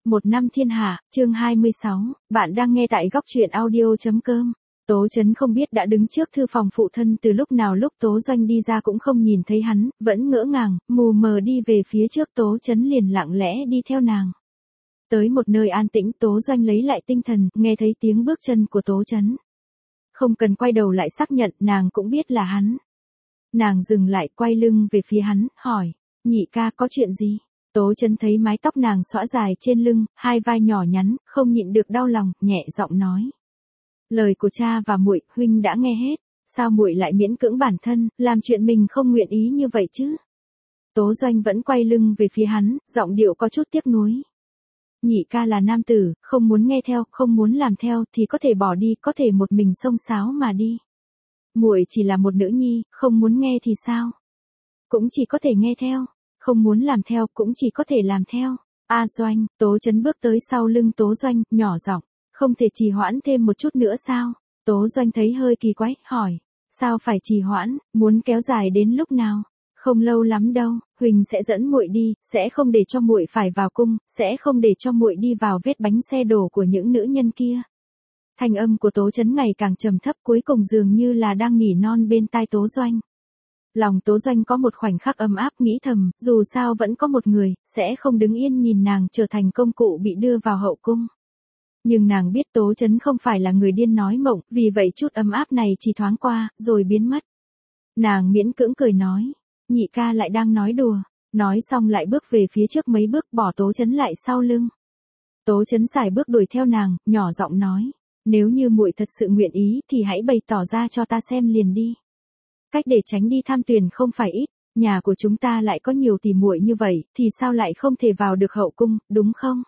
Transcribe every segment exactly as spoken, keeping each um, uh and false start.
Một năm thiên hạ, chương hai mươi sáu, bạn đang nghe tại góc truyện audio.com. Tố Chấn không biết đã đứng trước thư phòng phụ thân từ lúc nào, lúc Tố Doanh đi ra cũng không nhìn thấy hắn, vẫn ngỡ ngàng, mù mờ đi về phía trước. Tố Chấn liền lặng lẽ đi theo nàng. Tới một nơi an tĩnh, Tố Doanh lấy lại tinh thần, nghe thấy tiếng bước chân của Tố Chấn. Không cần quay đầu lại xác nhận, nàng cũng biết là hắn. Nàng dừng lại, quay lưng về phía hắn, hỏi, nhị ca có chuyện gì? Tố Chấn thấy mái tóc nàng xõa dài trên lưng, hai vai nhỏ nhắn, không nhịn được đau lòng, nhẹ giọng nói. Lời của cha và muội, huynh đã nghe hết, sao muội lại miễn cưỡng bản thân, làm chuyện mình không nguyện ý như vậy chứ? Tố Doanh vẫn quay lưng về phía hắn, giọng điệu có chút tiếc nuối. Nhị ca là nam tử, không muốn nghe theo, không muốn làm theo thì có thể bỏ đi, có thể một mình xông xáo mà đi. Muội chỉ là một nữ nhi, không muốn nghe thì sao? Cũng chỉ có thể nghe theo. Không muốn làm theo cũng chỉ có thể làm theo. A Doanh, Tố Chấn bước tới sau lưng Tố Doanh, nhỏ giọng, không thể trì hoãn thêm một chút nữa sao? Tố Doanh thấy hơi kỳ quái, hỏi, sao phải trì hoãn, muốn kéo dài đến lúc nào? Không lâu lắm đâu, Huỳnh sẽ dẫn muội đi, sẽ không để cho muội phải vào cung, sẽ không để cho muội đi vào vết bánh xe đổ của những nữ nhân kia. Thanh âm của Tố Chấn ngày càng trầm thấp, cuối cùng dường như là đang nỉ non bên tai Tố Doanh. Lòng Tố Doanh có một khoảnh khắc ấm áp, nghĩ thầm, dù sao vẫn có một người, sẽ không đứng yên nhìn nàng trở thành công cụ bị đưa vào hậu cung. Nhưng nàng biết Tố Chấn không phải là người điên nói mộng, vì vậy chút ấm áp này chỉ thoáng qua, rồi biến mất. Nàng miễn cưỡng cười nói, nhị ca lại đang nói đùa, nói xong lại bước về phía trước mấy bước, bỏ Tố Chấn lại sau lưng. Tố Chấn sải bước đuổi theo nàng, nhỏ giọng nói, nếu như muội thật sự nguyện ý thì hãy bày tỏ ra cho ta xem liền đi. Cách để tránh đi tham tuyển không phải ít, nhà của chúng ta lại có nhiều tỷ muội như vậy, thì sao lại không thể vào được hậu cung, đúng không?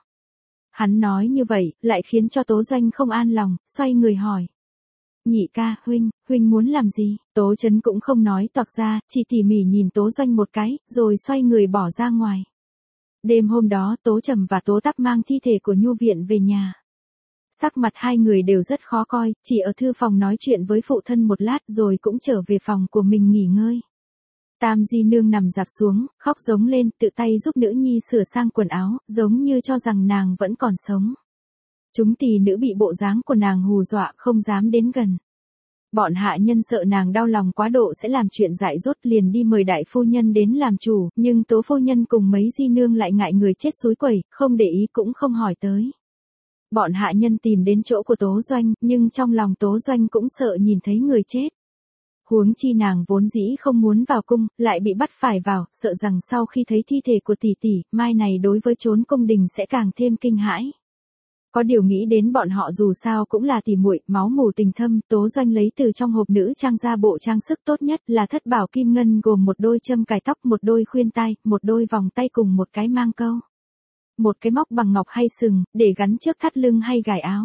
Hắn nói như vậy, lại khiến cho Tố Doanh không an lòng, xoay người hỏi. Nhị ca, huynh, huynh muốn làm gì? Tố Chấn cũng không nói toạc ra, chỉ tỉ mỉ nhìn Tố Doanh một cái, rồi xoay người bỏ ra ngoài. Đêm hôm đó, Tố Trầm và Tố Tắp mang thi thể của Nhu Viện về nhà. Sắc mặt hai người đều rất khó coi, chỉ ở thư phòng nói chuyện với phụ thân một lát rồi cũng trở về phòng của mình nghỉ ngơi. Tam Di Nương nằm dạp xuống, khóc giống lên, tự tay giúp nữ nhi sửa sang quần áo, giống như cho rằng nàng vẫn còn sống. Chúng tỳ nữ bị bộ dáng của nàng hù dọa, không dám đến gần. Bọn hạ nhân sợ nàng đau lòng quá độ sẽ làm chuyện dại dốt, liền đi mời đại phu nhân đến làm chủ, nhưng Tố phu nhân cùng mấy Di Nương lại ngại người chết xúi quẩy, không để ý cũng không hỏi tới. Bọn hạ nhân tìm đến chỗ của Tố Doanh, nhưng trong lòng Tố Doanh cũng sợ nhìn thấy người chết. Huống chi nàng vốn dĩ không muốn vào cung, lại bị bắt phải vào, sợ rằng sau khi thấy thi thể của tỷ tỷ, mai này đối với chốn cung đình sẽ càng thêm kinh hãi. Có điều nghĩ đến bọn họ dù sao cũng là tỷ muội, máu mủ tình thâm, Tố Doanh lấy từ trong hộp nữ trang ra bộ trang sức tốt nhất là thất bảo kim ngân, gồm một đôi châm cài tóc, một đôi khuyên tai, một đôi vòng tay cùng một cái mang câu. Một cái móc bằng ngọc hay sừng, để gắn trước thắt lưng hay gài áo.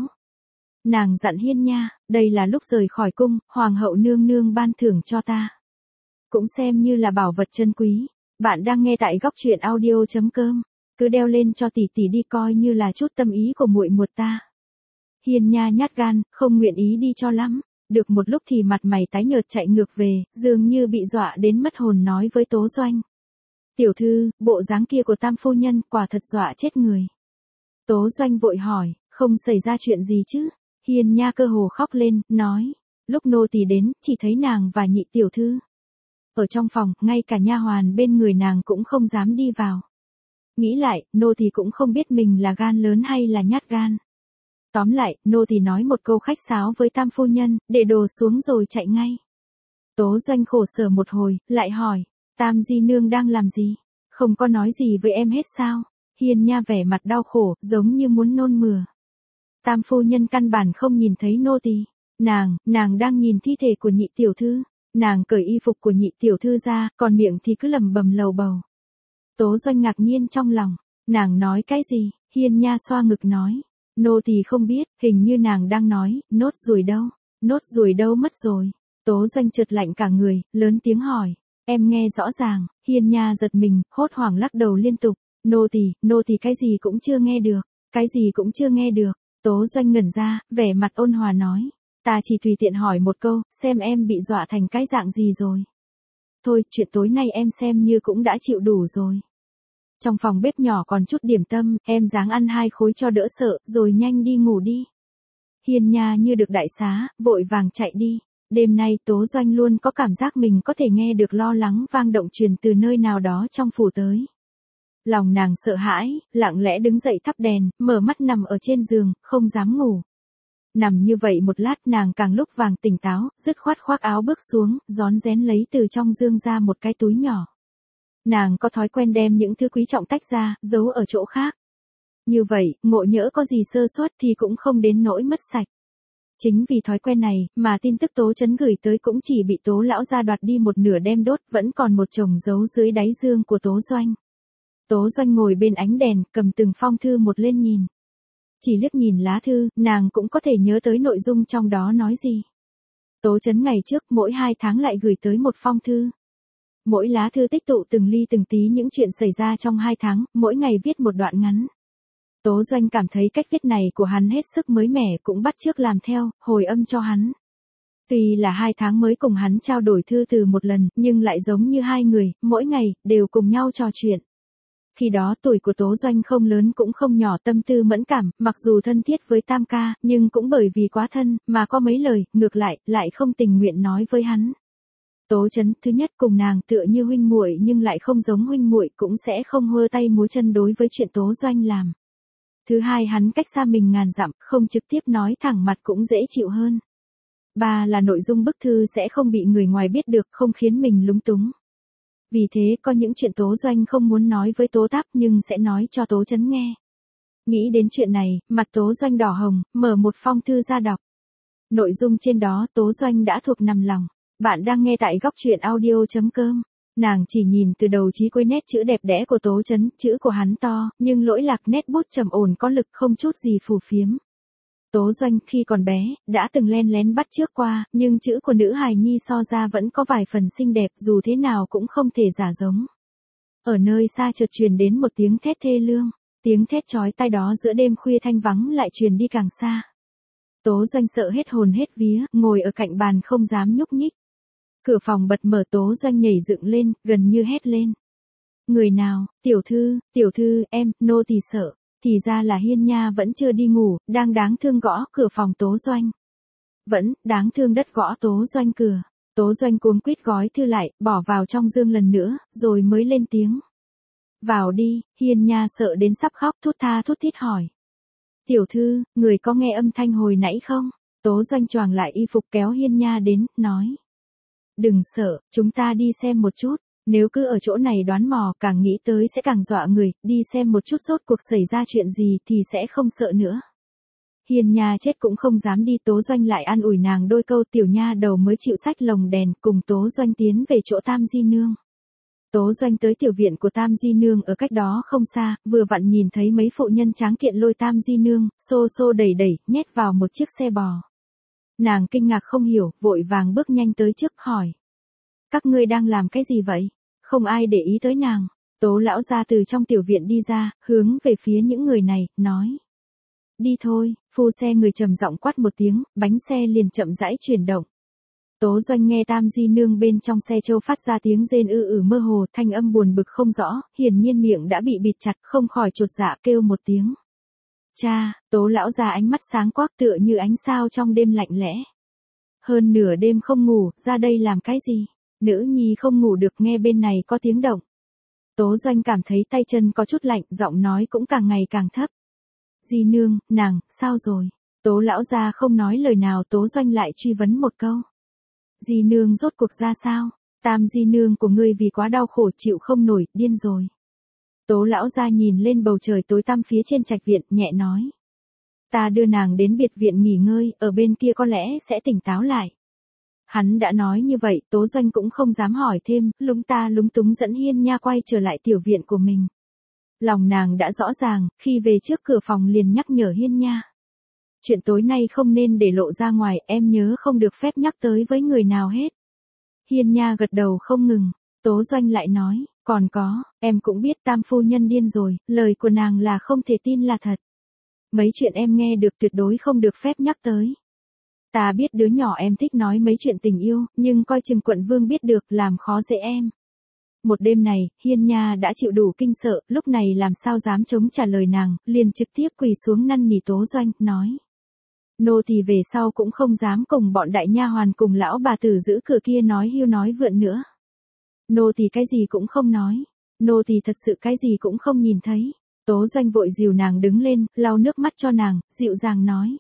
Nàng dặn Hiên Nha, đây là lúc rời khỏi cung, hoàng hậu nương nương ban thưởng cho ta. Cũng xem như là bảo vật chân quý. Bạn đang nghe tại góc truyện audio.com. Cứ đeo lên cho tỷ tỷ đi, coi như là chút tâm ý của muội muội ta. Hiên Nha nhát gan, không nguyện ý đi cho lắm. Được một lúc thì mặt mày tái nhợt chạy ngược về, dường như bị dọa đến mất hồn, nói với Tố Doanh. Tiểu thư, bộ dáng kia của Tam phu nhân quả thật dọa chết người. Tố Doanh vội hỏi, không xảy ra chuyện gì chứ? Hiên Nha cơ hồ khóc lên, nói, lúc nô tỳ đến, chỉ thấy nàng và nhị tiểu thư. Ở trong phòng, ngay cả nha hoàn bên người nàng cũng không dám đi vào. Nghĩ lại, nô tỳ cũng không biết mình là gan lớn hay là nhát gan. Tóm lại, nô tỳ nói một câu khách sáo với Tam phu nhân, để đồ xuống rồi chạy ngay. Tố Doanh khổ sở một hồi, lại hỏi, Tam Di Nương đang làm gì? Không có nói gì với em hết sao? Hiên Nha vẻ mặt đau khổ, giống như muốn nôn mửa. Tam phu nhân căn bản không nhìn thấy nô tỳ. Nàng, nàng đang nhìn thi thể của nhị tiểu thư. Nàng cởi y phục của nhị tiểu thư ra, còn miệng thì cứ lẩm bẩm lầu bầu. Tố Doanh ngạc nhiên trong lòng. Nàng nói cái gì? Hiên Nha xoa ngực nói. Nô tỳ không biết, hình như nàng đang nói, nốt ruồi đâu? Nốt ruồi đâu mất rồi? Tố Doanh chợt lạnh cả người, lớn tiếng hỏi. Em nghe rõ ràng. Hiên Nha giật mình, hốt hoảng lắc đầu liên tục. Nô tỳ, nô tỳ cái gì cũng chưa nghe được. Cái gì cũng chưa nghe được. Tố Doanh ngẩn ra, vẻ mặt ôn hòa nói. Ta chỉ tùy tiện hỏi một câu, xem em bị dọa thành cái dạng gì rồi. Thôi, chuyện tối nay em xem như cũng đã chịu đủ rồi. trong phòng bếp nhỏ còn chút điểm tâm, em ráng ăn hai khối cho đỡ sợ, rồi nhanh đi ngủ đi. Hiên Nha như được đại xá, vội vàng chạy đi. Đêm nay Tố Doanh luôn có cảm giác mình có thể nghe được lo lắng vang động truyền từ nơi nào đó trong phủ tới. Lòng nàng sợ hãi, lặng lẽ đứng dậy thắp đèn, mở mắt nằm ở trên giường, không dám ngủ. Nằm như vậy một lát nàng càng lúc vàng tỉnh táo, dứt khoát khoác áo bước xuống, rón rén lấy từ trong giường ra một cái túi nhỏ. Nàng có thói quen đem những thứ quý trọng tách ra, giấu ở chỗ khác. Như vậy, ngộ nhỡ có gì sơ suất thì cũng không đến nỗi mất sạch. Chính vì thói quen này, mà tin tức Tố Chấn gửi tới cũng chỉ bị Tố lão gia đoạt đi một nửa đem đốt, vẫn còn một chồng giấu dưới đáy giường của Tố Doanh. Tố Doanh ngồi bên ánh đèn, cầm từng phong thư một lên nhìn. Chỉ liếc nhìn lá thư, nàng cũng có thể nhớ tới nội dung trong đó nói gì. Tố Chấn ngày trước mỗi hai tháng lại gửi tới một phong thư. Mỗi lá thư tích tụ từng ly từng tí những chuyện xảy ra trong hai tháng, mỗi ngày viết một đoạn ngắn. Tố Doanh cảm thấy cách viết này của hắn hết sức mới mẻ, cũng bắt chước làm theo, hồi âm cho hắn. Tuy là hai tháng mới cùng hắn trao đổi thư từ một lần, nhưng lại giống như hai người, mỗi ngày, đều cùng nhau trò chuyện. Khi đó tuổi của Tố Doanh không lớn cũng không nhỏ, tâm tư mẫn cảm, mặc dù thân thiết với Tam ca, nhưng cũng bởi vì quá thân, mà có mấy lời, ngược lại, lại không tình nguyện nói với hắn. Tố Chấn, thứ nhất cùng nàng tựa như huynh muội nhưng lại không giống huynh muội, cũng sẽ không hơ tay múa chân đối với chuyện Tố Doanh làm. Thứ hai hắn cách xa mình ngàn dặm, không trực tiếp nói thẳng mặt cũng dễ chịu hơn. Ba là nội dung bức thư sẽ không bị người ngoài biết được, không khiến mình lúng túng. Vì thế có những chuyện Tố Doanh không muốn nói với Tố Táp nhưng sẽ nói cho Tố Chấn nghe. Nghĩ đến chuyện này, mặt Tố Doanh đỏ hồng, mở một phong thư ra đọc. Nội dung trên đó Tố Doanh đã thuộc nằm lòng. Bạn đang nghe tại góc truyện audio chấm com. Nàng chỉ nhìn từ đầu chí cuối nét chữ đẹp đẽ của Tố Chấn, chữ của hắn to, nhưng lỗi lạc, nét bút trầm ổn có lực, không chút gì phù phiếm. Tố Doanh khi còn bé, đã từng len lén bắt chước qua, nhưng chữ của nữ hài nhi so ra vẫn có vài phần xinh đẹp, dù thế nào cũng không thể giả giống. Ở nơi xa chợt truyền đến một tiếng thét thê lương, tiếng thét chói tai đó giữa đêm khuya thanh vắng lại truyền đi càng xa. Tố Doanh sợ hết hồn hết vía, ngồi ở cạnh bàn không dám nhúc nhích. Cửa phòng bật mở, Tố Doanh nhảy dựng lên, gần như hét lên. Người nào? Tiểu thư, tiểu thư, em, nô tỳ sợ. Thì ra là Hiên Nha vẫn chưa đi ngủ, đang đáng thương gõ cửa phòng Tố Doanh. Vẫn, đáng thương đất gõ Tố Doanh cửa. Tố Doanh cuống quýt gói thư lại, bỏ vào trong giường lần nữa, rồi mới lên tiếng. Vào đi. Hiên Nha sợ đến sắp khóc, thút tha thút thít hỏi. Tiểu thư, người có nghe âm thanh hồi nãy không? Tố Doanh choàng lại y phục kéo Hiên Nha đến, nói. Đừng sợ, chúng ta đi xem một chút. Nếu cứ ở chỗ này đoán mò, càng nghĩ tới sẽ càng dọa người, đi xem một chút rốt cuộc xảy ra chuyện gì thì sẽ không sợ nữa. Hiên Nha chết cũng không dám đi. Tố Doanh lại an ủi nàng đôi câu, tiểu nha đầu mới chịu xách lồng đèn, cùng Tố Doanh tiến về chỗ Tam Di Nương. Tố Doanh tới tiểu viện của Tam Di Nương ở cách đó không xa, vừa vặn nhìn thấy mấy phụ nhân tráng kiện lôi Tam Di Nương, xô xô đẩy đẩy, nhét vào một chiếc xe bò. Nàng kinh ngạc không hiểu, vội vàng bước nhanh tới trước hỏi. Các ngươi đang làm cái gì vậy? Không ai để ý tới nàng. Tố lão ra từ trong tiểu viện đi ra, hướng về phía những người này, nói. Đi thôi. Phu xe người trầm giọng quát một tiếng, bánh xe liền chậm rãi chuyển động. Tố Doanh nghe Tam Di Nương bên trong xe trâu phát ra tiếng rên ư ử mơ hồ, thanh âm buồn bực không rõ, hiển nhiên miệng đã bị bịt chặt, không khỏi chột dạ kêu một tiếng. Cha. Tố lão ra ánh mắt sáng quắc tựa như ánh sao trong đêm lạnh lẽ. Hơn nửa đêm không ngủ, ra đây làm cái gì? Nữ nhi không ngủ được, nghe bên này có tiếng động. Tố Doanh cảm thấy tay chân có chút lạnh, giọng nói cũng càng ngày càng thấp. Di Nương, nàng, sao rồi? Tố lão gia không nói lời nào. Tố Doanh lại truy vấn một câu. Di Nương rốt cuộc ra sao? Tam Di Nương của ngươi vì quá đau khổ chịu không nổi, điên rồi. Tố lão gia nhìn lên bầu trời tối tăm phía trên trạch viện, nhẹ nói. Ta đưa nàng đến biệt viện nghỉ ngơi, ở bên kia có lẽ sẽ tỉnh táo lại. Hắn đã nói như vậy, Tố Doanh cũng không dám hỏi thêm, lúng ta lúng túng dẫn Hiên Nha quay trở lại tiểu viện của mình. Lòng nàng đã rõ ràng, khi về trước cửa phòng liền nhắc nhở Hiên Nha. Chuyện tối nay không nên để lộ ra ngoài, em nhớ không được phép nhắc tới với người nào hết. Hiên Nha gật đầu không ngừng. Tố Doanh lại nói, còn có, em cũng biết Tam phu nhân điên rồi, lời của nàng là không thể tin là thật. Mấy chuyện em nghe được tuyệt đối không được phép nhắc tới. Ta biết đứa nhỏ em thích nói mấy chuyện tình yêu, nhưng coi chừng quận vương biết được làm khó dễ em. Một đêm này, Hiên Nha đã chịu đủ kinh sợ, lúc này làm sao dám chống trả lời nàng, liền trực tiếp quỳ xuống năn nỉ Tố Doanh, nói. Nô tỳ về sau cũng không dám cùng bọn đại nha hoàn cùng lão bà tử giữ cửa kia nói hưu nói vượn nữa. Nô tỳ cái gì cũng không nói. Nô tỳ thật sự cái gì cũng không nhìn thấy. Tố Doanh vội dìu nàng đứng lên, lau nước mắt cho nàng, dịu dàng nói.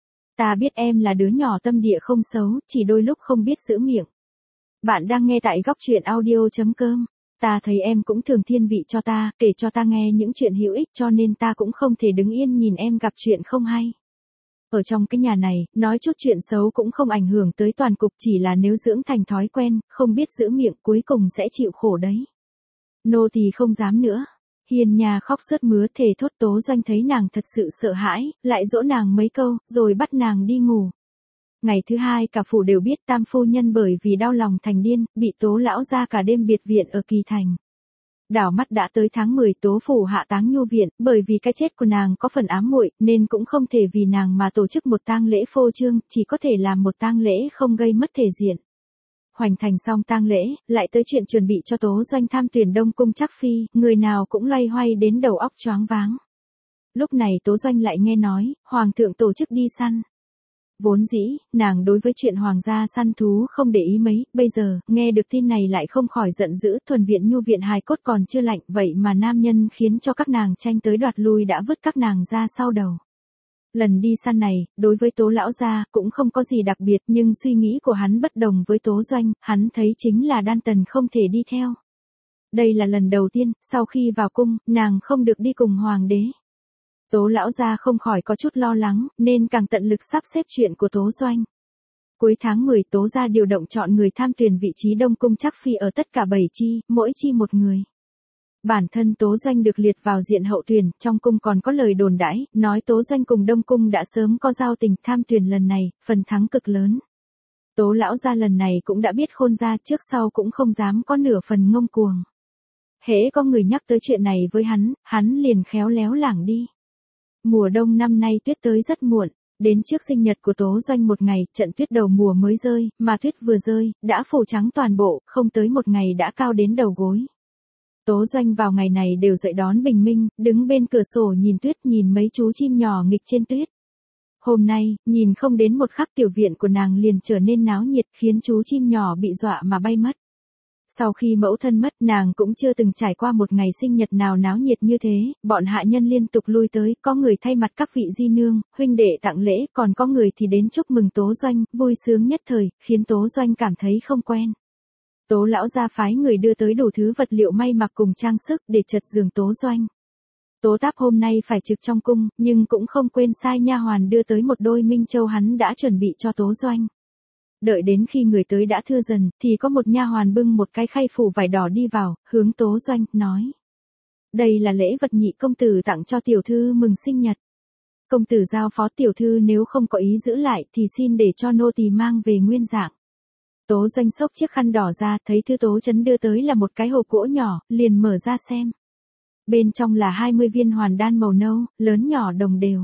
Ta biết em là đứa nhỏ tâm địa không xấu, chỉ đôi lúc không biết giữ miệng. Bạn đang nghe tại góc truyện audio.com. Ta thấy em cũng thường thiên vị cho ta, kể cho ta nghe những chuyện hữu ích cho nên ta cũng không thể đứng yên nhìn em gặp chuyện không hay. Ở trong cái nhà này, nói chút chuyện xấu cũng không ảnh hưởng tới toàn cục, chỉ là nếu dưỡng thành thói quen, không biết giữ miệng cuối cùng sẽ chịu khổ đấy. Nô tỳ không dám nữa. Hiên Nha khóc sướt mướt thề thốt. Tố Doanh thấy nàng thật sự sợ hãi, lại dỗ nàng mấy câu, rồi bắt nàng đi ngủ. Ngày thứ hai cả phủ đều biết tam phu nhân bởi vì đau lòng thành điên, bị Tố lão gia cả đêm biệt viện ở Kỳ Thành. Đảo mắt đã tới tháng mười, Tố phủ hạ táng nhu viện, bởi vì cái chết của nàng có phần ám muội, nên cũng không thể vì nàng mà tổ chức một tang lễ phô trương, chỉ có thể làm một tang lễ không gây mất thể diện. Hoành thành xong tang lễ, lại tới chuyện chuẩn bị cho Tố Doanh tham tuyển Đông cung Trác phi, người nào cũng loay hoay đến đầu óc choáng váng. Lúc này Tố Doanh lại nghe nói, hoàng thượng tổ chức đi săn. Vốn dĩ, nàng đối với chuyện hoàng gia săn thú không để ý mấy, bây giờ, nghe được tin này lại không khỏi giận dữ. Thuần viện nhu viện hài cốt còn chưa lạnh, vậy mà nam nhân khiến cho các nàng tranh tới đoạt lui đã vứt các nàng ra sau đầu. Lần đi săn này, đối với Tố lão gia, cũng không có gì đặc biệt, nhưng suy nghĩ của hắn bất đồng với Tố Doanh, hắn thấy chính là Đan Tần không thể đi theo. Đây là lần đầu tiên, sau khi vào cung, nàng không được đi cùng hoàng đế. Tố lão gia không khỏi có chút lo lắng, nên càng tận lực sắp xếp chuyện của Tố Doanh. Cuối tháng mười, Tố gia điều động chọn người tham tuyển vị trí Đông cung Trác phi ở tất cả bảy chi, mỗi chi một người. Bản thân Tố Doanh được liệt vào diện hậu tuyển, trong cung còn có lời đồn đãi, nói Tố Doanh cùng Đông cung đã sớm có giao tình. Tham tuyển lần này, phần thắng cực lớn. Tố lão gia lần này cũng đã biết khôn ra, trước sau cũng không dám có nửa phần ngông cuồng. Hễ có người nhắc tới chuyện này với hắn, hắn liền khéo léo lảng đi. Mùa đông năm nay tuyết tới rất muộn, đến trước sinh nhật của Tố Doanh một ngày, trận tuyết đầu mùa mới rơi, mà tuyết vừa rơi, đã phủ trắng toàn bộ, không tới một ngày đã cao đến đầu gối. Tố Doanh vào ngày này đều dậy đón bình minh, đứng bên cửa sổ nhìn tuyết, nhìn mấy chú chim nhỏ nghịch trên tuyết. Hôm nay, nhìn không đến một khắc tiểu viện của nàng liền trở nên náo nhiệt, khiến chú chim nhỏ bị dọa mà bay mất. Sau khi mẫu thân mất, nàng cũng chưa từng trải qua một ngày sinh nhật nào náo nhiệt như thế, bọn hạ nhân liên tục lui tới, có người thay mặt các vị di nương, huynh đệ tặng lễ, còn có người thì đến chúc mừng Tố Doanh, vui sướng nhất thời, khiến Tố Doanh cảm thấy không quen. Tố lão gia phái người đưa tới đủ thứ vật liệu may mặc cùng trang sức để chật giường Tố Doanh. Tố Táp hôm nay phải trực trong cung, nhưng cũng không quên sai nha hoàn đưa tới một đôi minh châu hắn đã chuẩn bị cho Tố Doanh. Đợi đến khi người tới đã thưa dần, thì có một nha hoàn bưng một cái khay phủ vải đỏ đi vào, hướng Tố Doanh, nói. Đây là lễ vật nhị công tử tặng cho tiểu thư mừng sinh nhật. Công tử giao phó tiểu thư nếu không có ý giữ lại thì xin để cho nô tỳ mang về nguyên dạng. Tố Doanh xốc chiếc khăn đỏ ra, thấy thư Tố Chấn đưa tới là một cái hộp gỗ nhỏ, liền mở ra xem. Bên trong là hai mươi viên hoàn đan màu nâu, lớn nhỏ đồng đều.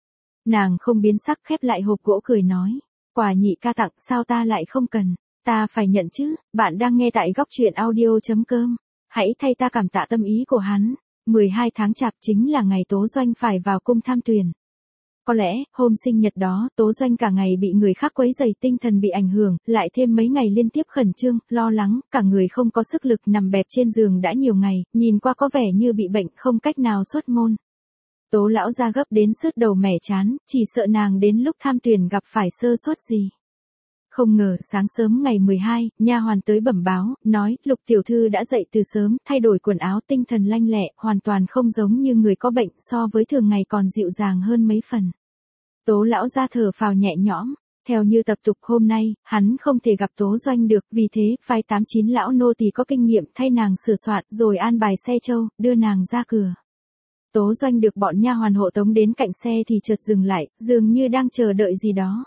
Nàng không biến sắc khép lại hộp gỗ cười nói. Quà nhị ca tặng sao ta lại không cần, ta phải nhận chứ. Bạn đang nghe tại góc truyện audio.com. Hãy thay ta cảm tạ tâm ý của hắn. mười hai tháng chạp chính là ngày Tố Doanh phải vào cung tham tuyển. Có lẽ, hôm sinh nhật đó, Tố Doanh cả ngày bị người khác quấy rầy, tinh thần bị ảnh hưởng, lại thêm mấy ngày liên tiếp khẩn trương, lo lắng, cả người không có sức lực, nằm bẹp trên giường đã nhiều ngày, nhìn qua có vẻ như bị bệnh, không cách nào xuất môn. Tố lão ra gấp đến sứt đầu mẻ chán, chỉ sợ nàng đến lúc tham tuyển gặp phải sơ suất gì. Không ngờ, sáng sớm ngày mười hai, nha hoàn tới bẩm báo, nói, Lục tiểu thư đã dậy từ sớm, thay đổi quần áo, tinh thần lanh lẹ, hoàn toàn không giống như người có bệnh, so với thường ngày còn dịu dàng hơn mấy phần. Tố lão ra thở phào nhẹ nhõm, theo như tập tục hôm nay, hắn không thể gặp Tố Doanh được, vì thế, phái tám chín lão nô tỳ có kinh nghiệm thay nàng sửa soạn, rồi an bài xe trâu, đưa nàng ra cửa. Tố Doanh được bọn nha hoàn hộ tống đến cạnh xe thì chợt dừng lại, dường như đang chờ đợi gì đó.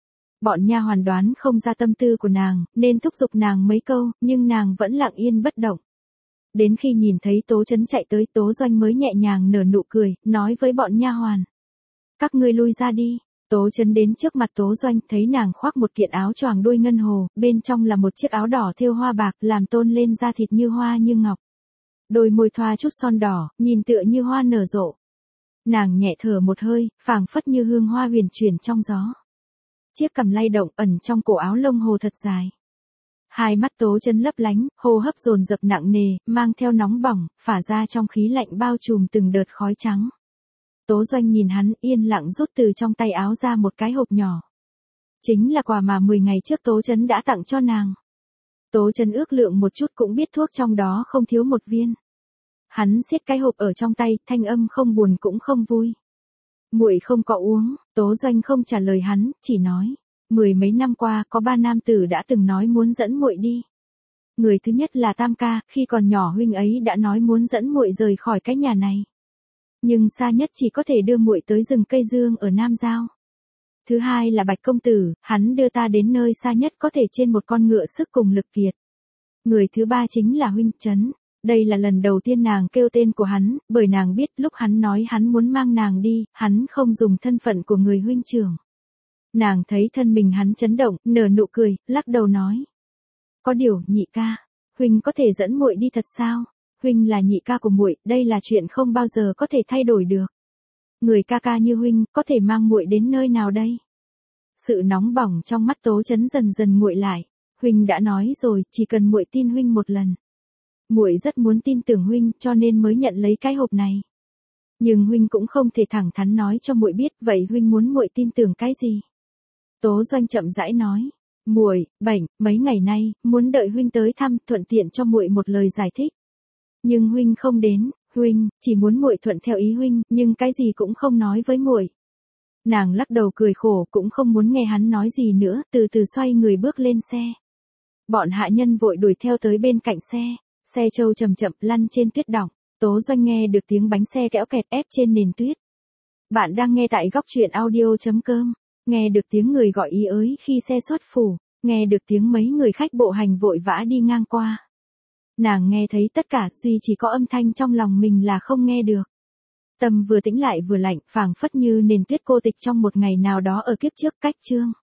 Bọn nha hoàn đoán không ra tâm tư của nàng, nên thúc giục nàng mấy câu, nhưng nàng vẫn lặng yên bất động. Đến khi nhìn thấy Tố Chấn chạy tới, Tố Doanh mới nhẹ nhàng nở nụ cười, nói với bọn nha hoàn. Các ngươi lui ra đi. Tố Chấn đến trước mặt Tố Doanh, thấy nàng khoác một kiện áo choàng đuôi ngân hồ, bên trong là một chiếc áo đỏ thêu hoa bạc, làm tôn lên da thịt như hoa như ngọc. Đôi môi thoa chút son đỏ, nhìn tựa như hoa nở rộ. Nàng nhẹ thở một hơi, phảng phất như hương hoa huyền chuyển trong gió. Chiếc cằm lay động ẩn trong cổ áo lông hồ thật dài. Hai mắt Tố Chấn lấp lánh, hô hấp dồn dập nặng nề, mang theo nóng bỏng, phả ra trong khí lạnh bao trùm từng đợt khói trắng. Tố Doanh nhìn hắn, yên lặng rút từ trong tay áo ra một cái hộp nhỏ. Chính là quà mà mười ngày trước Tố Chấn đã tặng cho nàng. Tố Chấn ước lượng một chút cũng biết thuốc trong đó không thiếu một viên. Hắn siết cái hộp ở trong tay, thanh âm không buồn cũng không vui. Muội không có uống. Tố Doanh không trả lời hắn, chỉ nói, mười mấy năm qua có ba nam tử đã từng nói muốn dẫn muội đi. Người thứ nhất là Tam ca, khi còn nhỏ huynh ấy đã nói muốn dẫn muội rời khỏi cái nhà này. Nhưng xa nhất chỉ có thể đưa muội tới rừng cây dương ở Nam Giao. Thứ hai là Bạch công tử, hắn đưa ta đến nơi xa nhất có thể trên một con ngựa sức cùng lực kiệt. Người thứ ba chính là huynh Trấn. Đây là lần đầu tiên nàng kêu tên của hắn, bởi nàng biết lúc hắn nói hắn muốn mang nàng đi, hắn không dùng thân phận của người huynh trưởng. Nàng thấy thân mình hắn chấn động, nở nụ cười, lắc đầu nói. Có điều, nhị ca, huynh có thể dẫn muội đi thật sao? Huynh là nhị ca của muội, đây là chuyện không bao giờ có thể thay đổi được. Người ca ca như huynh, có thể mang muội đến nơi nào đây? Sự nóng bỏng trong mắt Tố Chấn dần dần nguội lại. Huynh đã nói rồi, chỉ cần muội tin huynh một lần. Muội rất muốn tin tưởng huynh, cho nên mới nhận lấy cái hộp này. Nhưng huynh cũng không thể thẳng thắn nói cho muội biết, vậy huynh muốn muội tin tưởng cái gì? Tố Doanh chậm rãi nói, muội bệnh, mấy ngày nay muốn đợi huynh tới thăm, thuận tiện cho muội một lời giải thích. Nhưng huynh không đến, huynh chỉ muốn muội thuận theo ý huynh, nhưng cái gì cũng không nói với muội. Nàng lắc đầu cười khổ, cũng không muốn nghe hắn nói gì nữa, từ từ xoay người bước lên xe. Bọn hạ nhân vội đuổi theo tới bên cạnh xe. Xe trâu chậm chậm lăn trên tuyết đọng. Tố Doanh nghe được tiếng bánh xe kéo kẹt ép trên nền tuyết. Bạn đang nghe tại góc truyện audio chấm com. Nghe được tiếng người gọi ý ới khi xe xuất phủ. Nghe được tiếng mấy người khách bộ hành vội vã đi ngang qua. Nàng nghe thấy tất cả, duy chỉ có âm thanh trong lòng mình là không nghe được. Tâm vừa tĩnh lại vừa lạnh, phảng phất như nền tuyết cô tịch trong một ngày nào đó ở kiếp trước. Cách chương